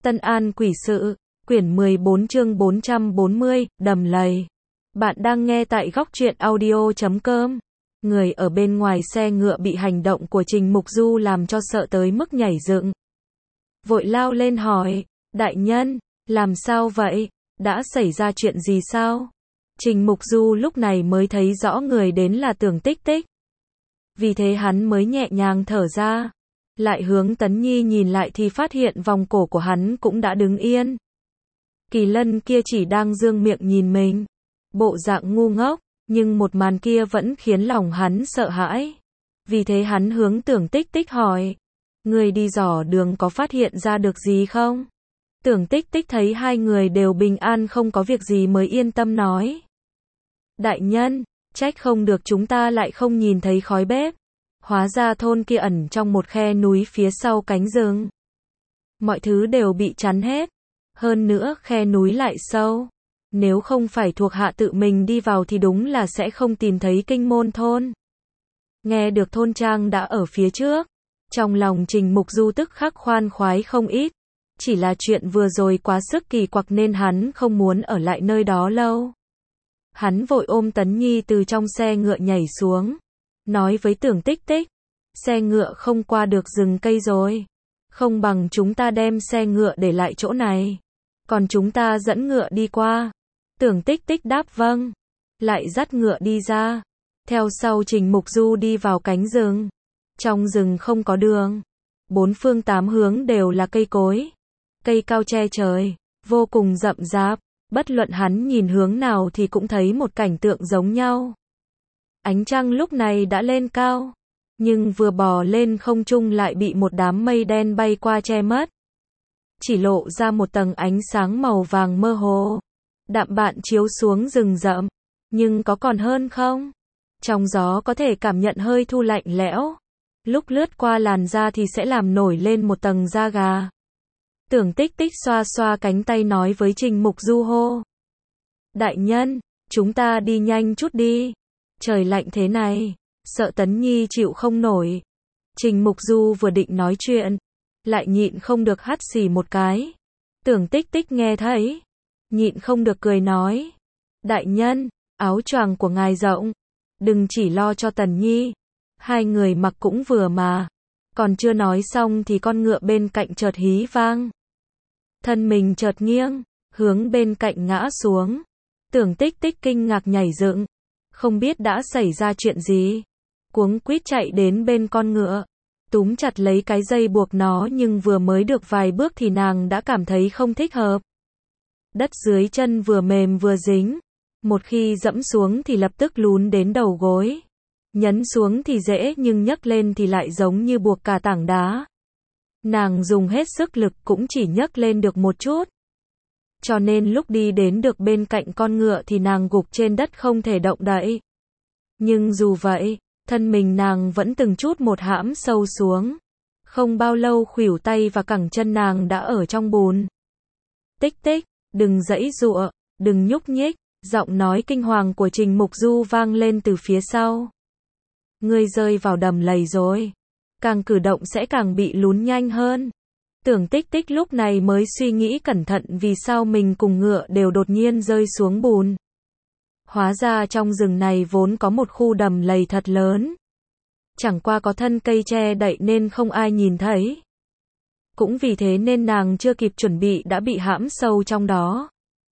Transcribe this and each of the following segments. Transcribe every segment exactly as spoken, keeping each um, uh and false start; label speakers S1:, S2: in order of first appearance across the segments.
S1: Tân An Quỷ Sự, quyển mười bốn chương bốn trăm bốn mươi, đầm lầy. Bạn đang nghe tại góc truyện audio chấm com. Người ở bên ngoài xe ngựa bị hành động của Trình Mục Du làm cho sợ tới mức nhảy dựng. Vội lao lên hỏi, đại nhân, làm sao vậy? Đã xảy ra chuyện gì sao? Trình Mục Du lúc này mới thấy rõ người đến là Tưởng Tích Tích. Vì thế hắn mới nhẹ nhàng thở ra. Lại hướng Tấn Nhi nhìn lại thì phát hiện vòng cổ của hắn cũng đã đứng yên. Kỳ Lân kia chỉ đang dương miệng nhìn mình. Bộ dạng ngu ngốc, nhưng một màn kia vẫn khiến lòng hắn sợ hãi. Vì thế hắn hướng Tưởng Tích Tích hỏi, người đi dò đường có phát hiện ra được gì không? Tưởng Tích Tích thấy hai người đều bình an không có việc gì mới yên tâm nói. Đại nhân, trách không được chúng ta lại không nhìn thấy khói bếp. Hóa ra thôn kia ẩn trong một khe núi phía sau cánh rừng. Mọi thứ đều bị chắn hết. Hơn nữa khe núi lại sâu. Nếu không phải thuộc hạ tự mình đi vào thì đúng là sẽ không tìm thấy kinh môn thôn. Nghe được thôn trang đã ở phía trước. Trong lòng Trình Mục Du tức khắc khoan khoái không ít. Chỉ là chuyện vừa rồi quá sức kỳ quặc nên hắn không muốn ở lại nơi đó lâu. Hắn vội ôm Tấn Nhi từ trong xe ngựa nhảy xuống. Nói với Tưởng Tích Tích, xe ngựa không qua được rừng cây rồi. Không bằng chúng ta đem xe ngựa để lại chỗ này. Còn chúng ta dẫn ngựa đi qua. Tưởng Tích Tích đáp vâng. Lại dắt ngựa đi ra. Theo sau Trình Mục Du đi vào cánh rừng. Trong rừng không có đường. Bốn phương tám hướng đều là cây cối. Cây cao che trời. Vô cùng rậm rạp. Bất luận hắn nhìn hướng nào thì cũng thấy một cảnh tượng giống nhau. Ánh trăng lúc này đã lên cao, nhưng vừa bò lên không trung lại bị một đám mây đen bay qua che mất. Chỉ lộ ra một tầng ánh sáng màu vàng mơ hồ, đạm bạn chiếu xuống rừng rậm, nhưng có còn hơn không? Trong gió có thể cảm nhận hơi thu lạnh lẽo, lúc lướt qua làn da thì sẽ làm nổi lên một tầng da gà. Tưởng Tích Tích xoa xoa cánh tay nói với Trình Mục Du hô. Đại nhân, chúng ta đi nhanh chút đi. Trời lạnh thế này, sợ Tấn Nhi chịu không nổi. Trình Mục Du vừa định nói chuyện, lại nhịn không được hắt xì một cái. Tưởng Tích Tích nghe thấy, nhịn không được cười nói. Đại nhân, áo choàng của ngài rộng, đừng chỉ lo cho Tấn Nhi. Hai người mặc cũng vừa mà. Còn chưa nói xong thì con ngựa bên cạnh chợt hí vang. Thân mình chợt nghiêng, hướng bên cạnh ngã xuống. Tưởng Tích Tích kinh ngạc nhảy dựng. Không biết đã xảy ra chuyện gì. Cuống quýt chạy đến bên con ngựa. Túm chặt lấy cái dây buộc nó nhưng vừa mới được vài bước thì nàng đã cảm thấy không thích hợp. Đất dưới chân vừa mềm vừa dính. Một khi dẫm xuống thì lập tức lún đến đầu gối. Nhấn xuống thì dễ nhưng nhấc lên thì lại giống như buộc cả tảng đá. Nàng dùng hết sức lực cũng chỉ nhấc lên được một chút. Cho nên lúc đi đến được bên cạnh con ngựa thì nàng gục trên đất không thể động đậy. Nhưng dù vậy, thân mình nàng vẫn từng chút một hãm sâu xuống. Không bao lâu khuỷu tay và cẳng chân nàng đã ở trong bùn. Tích Tích, đừng giãy giụa, đừng nhúc nhích, giọng nói kinh hoàng của Trình Mục Du vang lên từ phía sau. Ngươi rơi vào đầm lầy rồi. Càng cử động sẽ càng bị lún nhanh hơn. Tưởng Tích Tích lúc này mới suy nghĩ cẩn thận vì sao mình cùng ngựa đều đột nhiên rơi xuống bùn. Hóa ra trong rừng này vốn có một khu đầm lầy thật lớn. Chẳng qua có thân cây che đậy nên không ai nhìn thấy. Cũng vì thế nên nàng chưa kịp chuẩn bị đã bị hãm sâu trong đó.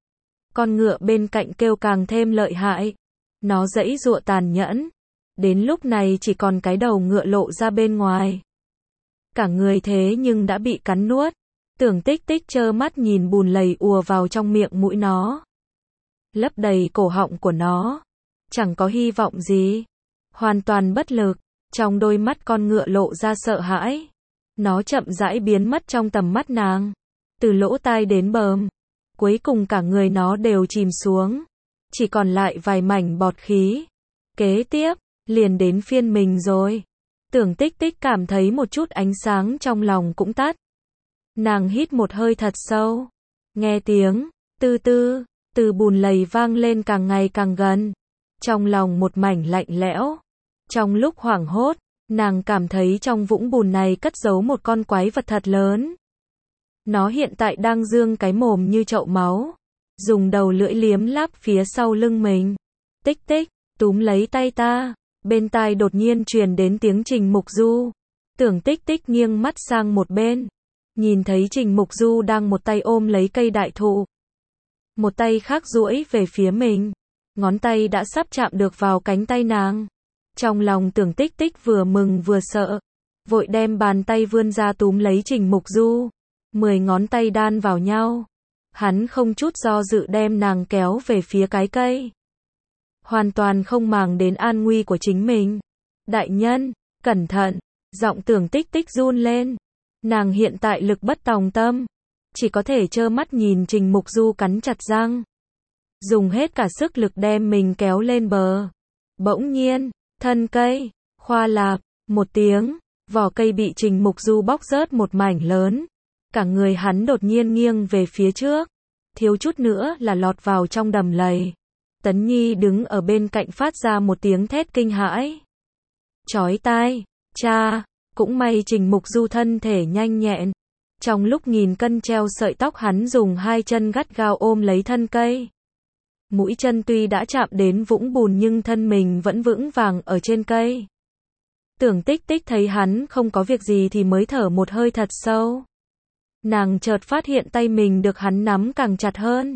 S1: Con ngựa bên cạnh kêu càng thêm lợi hại. Nó giãy giụa tàn nhẫn. Đến lúc này chỉ còn cái đầu ngựa lộ ra bên ngoài. Cả người thế nhưng đã bị cắn nuốt. Tưởng Tích Tích trơ mắt nhìn bùn lầy ùa vào trong miệng mũi nó. Lấp đầy cổ họng của nó. Chẳng có hy vọng gì. Hoàn toàn bất lực. Trong đôi mắt con ngựa lộ ra sợ hãi. Nó chậm rãi biến mất trong tầm mắt nàng. Từ lỗ tai đến bờm. Cuối cùng cả người nó đều chìm xuống. Chỉ còn lại vài mảnh bọt khí. Kế tiếp, liền đến phiên mình rồi. Tưởng Tích Tích cảm thấy một chút ánh sáng trong lòng cũng tắt. Nàng hít một hơi thật sâu. Nghe tiếng, tư tư, từ bùn lầy vang lên càng ngày càng gần. Trong lòng một mảnh lạnh lẽo. Trong lúc hoảng hốt, nàng cảm thấy trong vũng bùn này cất giấu một con quái vật thật lớn. Nó hiện tại đang dương cái mồm như chậu máu, dùng đầu lưỡi liếm láp phía sau lưng mình. Tích tích, túm lấy tay ta. Bên tai đột nhiên truyền đến tiếng Trình Mục Du. Tưởng Tích Tích nghiêng mắt sang một bên, nhìn thấy Trình Mục Du đang một tay ôm lấy cây đại thụ, một tay khác duỗi về phía mình, ngón tay đã sắp chạm được vào cánh tay nàng. Trong lòng Tưởng Tích Tích vừa mừng vừa sợ, vội đem bàn tay vươn ra túm lấy Trình Mục Du. Mười ngón tay đan vào nhau, hắn không chút do dự đem nàng kéo về phía cái cây, hoàn toàn không màng đến an nguy của chính mình. Đại nhân, cẩn thận, giọng Tưởng Tích Tích run lên. Nàng hiện tại lực bất tòng tâm, chỉ có thể trơ mắt nhìn Trình Mục Du cắn chặt răng, dùng hết cả sức lực đem mình kéo lên bờ. Bỗng nhiên, thân cây, khoa lạp, một tiếng, vỏ cây bị Trình Mục Du bóc rớt một mảnh lớn. Cả người hắn đột nhiên nghiêng về phía trước, thiếu chút nữa là lọt vào trong đầm lầy. Tấn Nhi đứng ở bên cạnh phát ra một tiếng thét kinh hãi. Chói tai, cha, cũng may Trình Mục Du thân thể nhanh nhẹn. Trong lúc nghìn cân treo sợi tóc hắn dùng hai chân gắt gao ôm lấy thân cây. Mũi chân tuy đã chạm đến vũng bùn nhưng thân mình vẫn vững vàng ở trên cây. Tưởng Tích Tích thấy hắn không có việc gì thì mới thở một hơi thật sâu. Nàng chợt phát hiện tay mình được hắn nắm càng chặt hơn.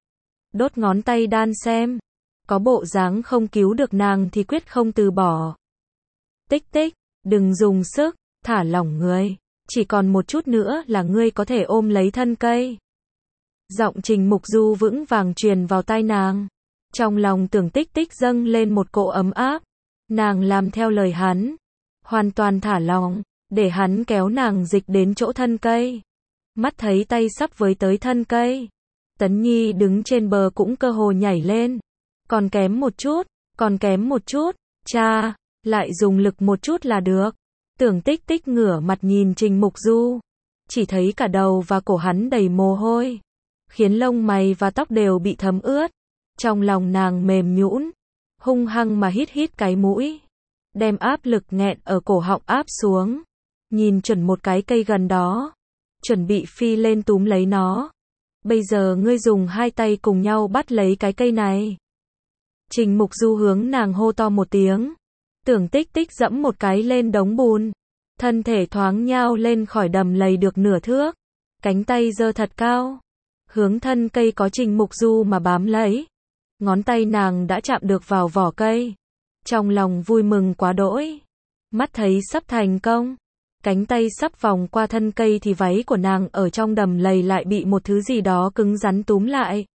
S1: Đốt ngón tay đan xem, có bộ dáng không cứu được nàng thì quyết không từ bỏ. Tích Tích, đừng dùng sức, thả lỏng người, chỉ còn một chút nữa là ngươi có thể ôm lấy thân cây. Giọng Trình Mục Du vững vàng truyền vào tai nàng. Trong lòng Tưởng Tích Tích dâng lên một cỗ ấm áp. Nàng làm theo lời hắn, hoàn toàn thả lỏng, để hắn kéo nàng dịch đến chỗ thân cây. Mắt thấy tay sắp với tới thân cây, Tấn Nhi đứng trên bờ cũng cơ hồ nhảy lên. Còn kém một chút, còn kém một chút, cha, lại dùng lực một chút là được. Tưởng Tích Tích ngửa mặt nhìn Trình Mục Du, chỉ thấy cả đầu và cổ hắn đầy mồ hôi, khiến lông mày và tóc đều bị thấm ướt. Trong lòng nàng mềm nhũn, hung hăng mà hít hít cái mũi, đem áp lực nghẹn ở cổ họng áp xuống. Nhìn chuẩn một cái cây gần đó, chuẩn bị phi lên túm lấy nó. Bây giờ ngươi dùng hai tay cùng nhau bắt lấy cái cây này. Trình Mục Du hướng nàng hô to một tiếng. Tưởng Tích Tích dẫm một cái lên đống bùn, thân thể thoáng nhao lên khỏi đầm lầy được nửa thước, cánh tay giơ thật cao, hướng thân cây có Trình Mục Du mà bám lấy. Ngón tay nàng đã chạm được vào vỏ cây, trong lòng vui mừng quá đỗi. Mắt thấy sắp thành công, cánh tay sắp vòng qua thân cây thì váy của nàng ở trong đầm lầy lại bị một thứ gì đó cứng rắn túm lại.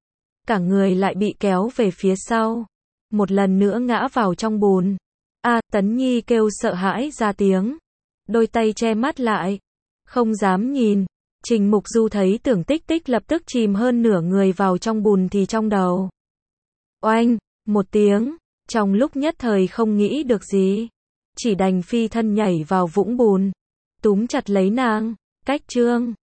S1: Cả người lại bị kéo về phía sau, một lần nữa ngã vào trong bùn. A, Tấn Nhi kêu sợ hãi ra tiếng, đôi tay che mắt lại, không dám nhìn. Trình Mục Du thấy Tưởng Tích Tích lập tức chìm hơn nửa người vào trong bùn thì trong đầu, oanh, một tiếng, trong lúc nhất thời không nghĩ được gì, chỉ đành phi thân nhảy vào vũng bùn, túm chặt lấy nàng. Cách chương